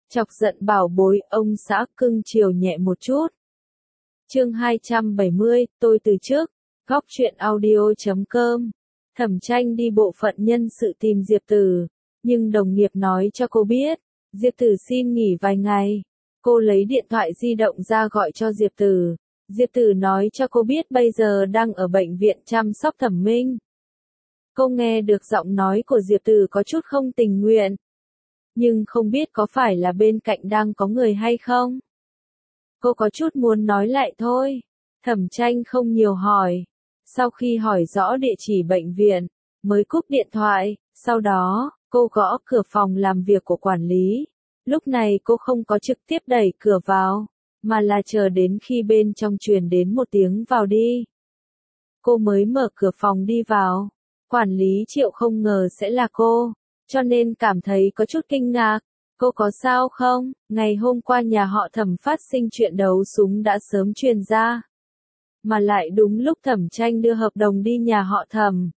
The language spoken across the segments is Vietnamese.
Chọc giận bảo bối, ông xã cưng chiều nhẹ một chút. Chương 270, tôi từ trước. Góc truyện audio.com. Thẩm Tranh đi bộ phận nhân sự tìm Diệp Tử, nhưng đồng nghiệp nói cho cô biết, Diệp Tử xin nghỉ vài ngày. Cô lấy điện thoại di động ra gọi cho Diệp Tử. Diệp Tử nói cho cô biết bây giờ đang ở bệnh viện chăm sóc thẩm minh. Cô nghe được giọng nói của Diệp Tử có chút không tình nguyện, nhưng không biết có phải là bên cạnh đang có người hay không. Cô có chút muốn nói lại thôi. Thẩm Tranh không nhiều hỏi. Sau khi hỏi rõ địa chỉ bệnh viện, mới cúp điện thoại, sau đó, cô gõ cửa phòng làm việc của quản lý. Lúc này cô không có trực tiếp đẩy cửa vào, mà là chờ đến khi bên trong truyền đến một tiếng vào đi. Cô mới mở cửa phòng đi vào. Quản lý Triệu không ngờ sẽ là cô, cho nên cảm thấy có chút kinh ngạc. Cô có sao không? Ngày hôm qua nhà họ Thẩm phát sinh chuyện đấu súng đã sớm truyền ra. Mà lại đúng lúc Thẩm Tranh đưa hợp đồng đi nhà họ Thẩm.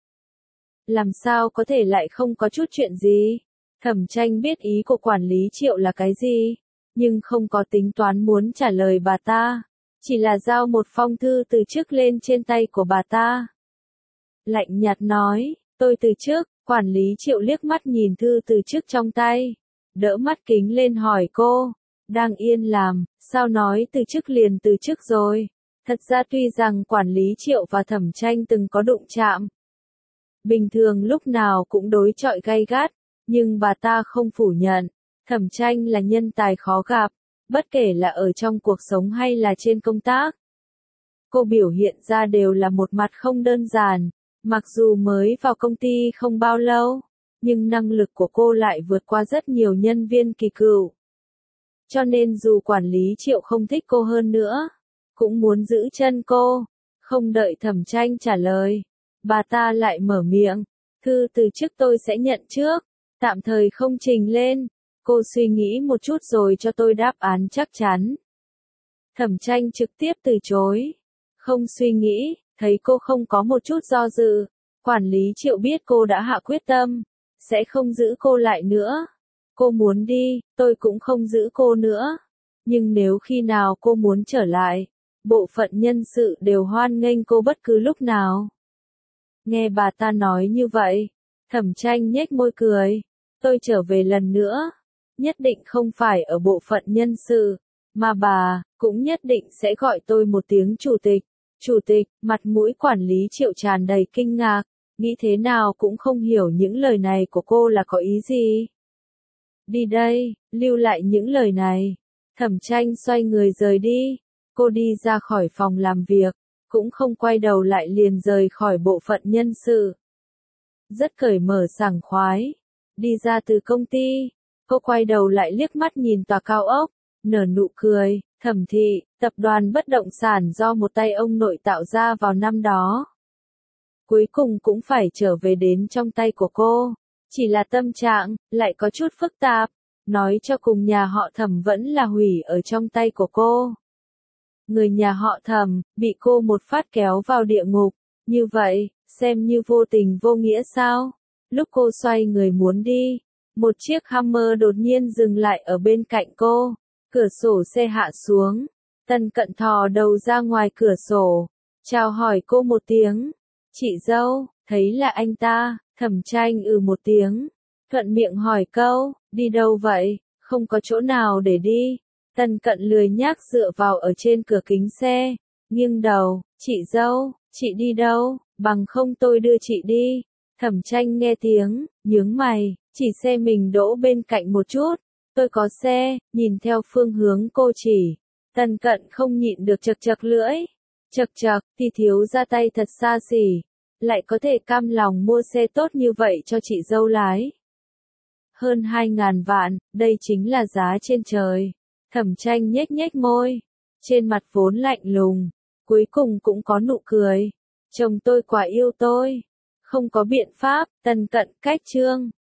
Làm sao có thể lại không có chút chuyện gì? Thẩm Tranh biết ý của quản lý Triệu là cái gì, nhưng không có tính toán muốn trả lời bà ta. Chỉ là giao một phong thư từ chức lên trên tay của bà ta. Lạnh nhạt nói, tôi từ chức. Quản lý Triệu liếc mắt nhìn thư từ chức trong tay, đỡ mắt kính lên hỏi cô, đang yên làm, sao nói từ chức liền từ chức rồi? Thật ra tuy rằng quản lý Triệu và Thẩm Tranh từng có đụng chạm, bình thường lúc nào cũng đối chọi gay gắt, nhưng bà ta không phủ nhận, Thẩm Tranh là nhân tài khó gặp, bất kể là ở trong cuộc sống hay là trên công tác. Cô biểu hiện ra đều là một mặt không đơn giản. Mặc dù mới vào công ty không bao lâu, nhưng năng lực của cô lại vượt qua rất nhiều nhân viên kỳ cựu. Cho nên dù quản lý Triệu không thích cô hơn nữa, cũng muốn giữ chân cô. Không đợi Thẩm Tranh trả lời, bà ta lại mở miệng, thư từ chức tôi sẽ nhận trước, tạm thời không trình lên. Cô suy nghĩ một chút rồi cho tôi đáp án chắc chắn. Thẩm Tranh trực tiếp từ chối, không suy nghĩ. Thấy cô không có một chút do dự, quản lý Triệu biết cô đã hạ quyết tâm, sẽ không giữ cô lại nữa. Cô muốn đi, tôi cũng không giữ cô nữa. Nhưng nếu khi nào cô muốn trở lại, bộ phận nhân sự đều hoan nghênh cô bất cứ lúc nào. Nghe bà ta nói như vậy, Thẩm Tranh nhếch môi cười. Tôi trở về lần nữa, nhất định không phải ở bộ phận nhân sự, mà bà cũng nhất định sẽ gọi tôi một tiếng chủ tịch. Chủ tịch, mặt mũi quản lý Triệu tràn đầy kinh ngạc, nghĩ thế nào cũng không hiểu những lời này của cô là có ý gì. Đi đây, lưu lại những lời này. Thẩm Tranh xoay người rời đi, cô đi ra khỏi phòng làm việc, cũng không quay đầu lại liền rời khỏi bộ phận nhân sự. Rất cởi mở sảng khoái, đi ra từ công ty, cô quay đầu lại liếc mắt nhìn tòa cao ốc, nở nụ cười. Thẩm thị, tập đoàn bất động sản do một tay ông nội tạo ra vào năm đó. Cuối cùng cũng phải trở về đến trong tay của cô. Chỉ là tâm trạng, lại có chút phức tạp. Nói cho cùng nhà họ Thẩm vẫn là hủy ở trong tay của cô. Người nhà họ Thẩm, bị cô một phát kéo vào địa ngục. Như vậy, xem như vô tình vô nghĩa sao? Lúc cô xoay người muốn đi, một chiếc Hummer đột nhiên dừng lại ở bên cạnh cô. Cửa sổ xe hạ xuống, Tần Cận thò đầu ra ngoài cửa sổ, chào hỏi cô một tiếng. Chị dâu, thấy là anh ta. Thẩm Tranh một tiếng, thuận miệng hỏi câu, đi đâu vậy? Không có chỗ nào để đi. Tần Cận lười nhác dựa vào ở trên cửa kính xe, nghiêng đầu, chị dâu, chị đi đâu? Bằng không tôi đưa chị đi. Thẩm Tranh nghe tiếng, nhướng mày, chỉ xe mình đỗ bên cạnh một chút. Tôi có xe, nhìn theo phương hướng cô chỉ. Tần Cận không nhịn được chật chật lưỡi. Chật chật, thì thiếu ra tay thật xa xỉ. Lại có thể cam lòng mua xe tốt như vậy cho chị dâu lái. Hơn 2.000 vạn, đây chính là giá trên trời. Thẩm Tranh nhếch nhếch môi. Trên mặt vốn lạnh lùng, cuối cùng cũng có nụ cười. Chồng tôi quả yêu tôi. Không có biện pháp, Tần Cận cách chương.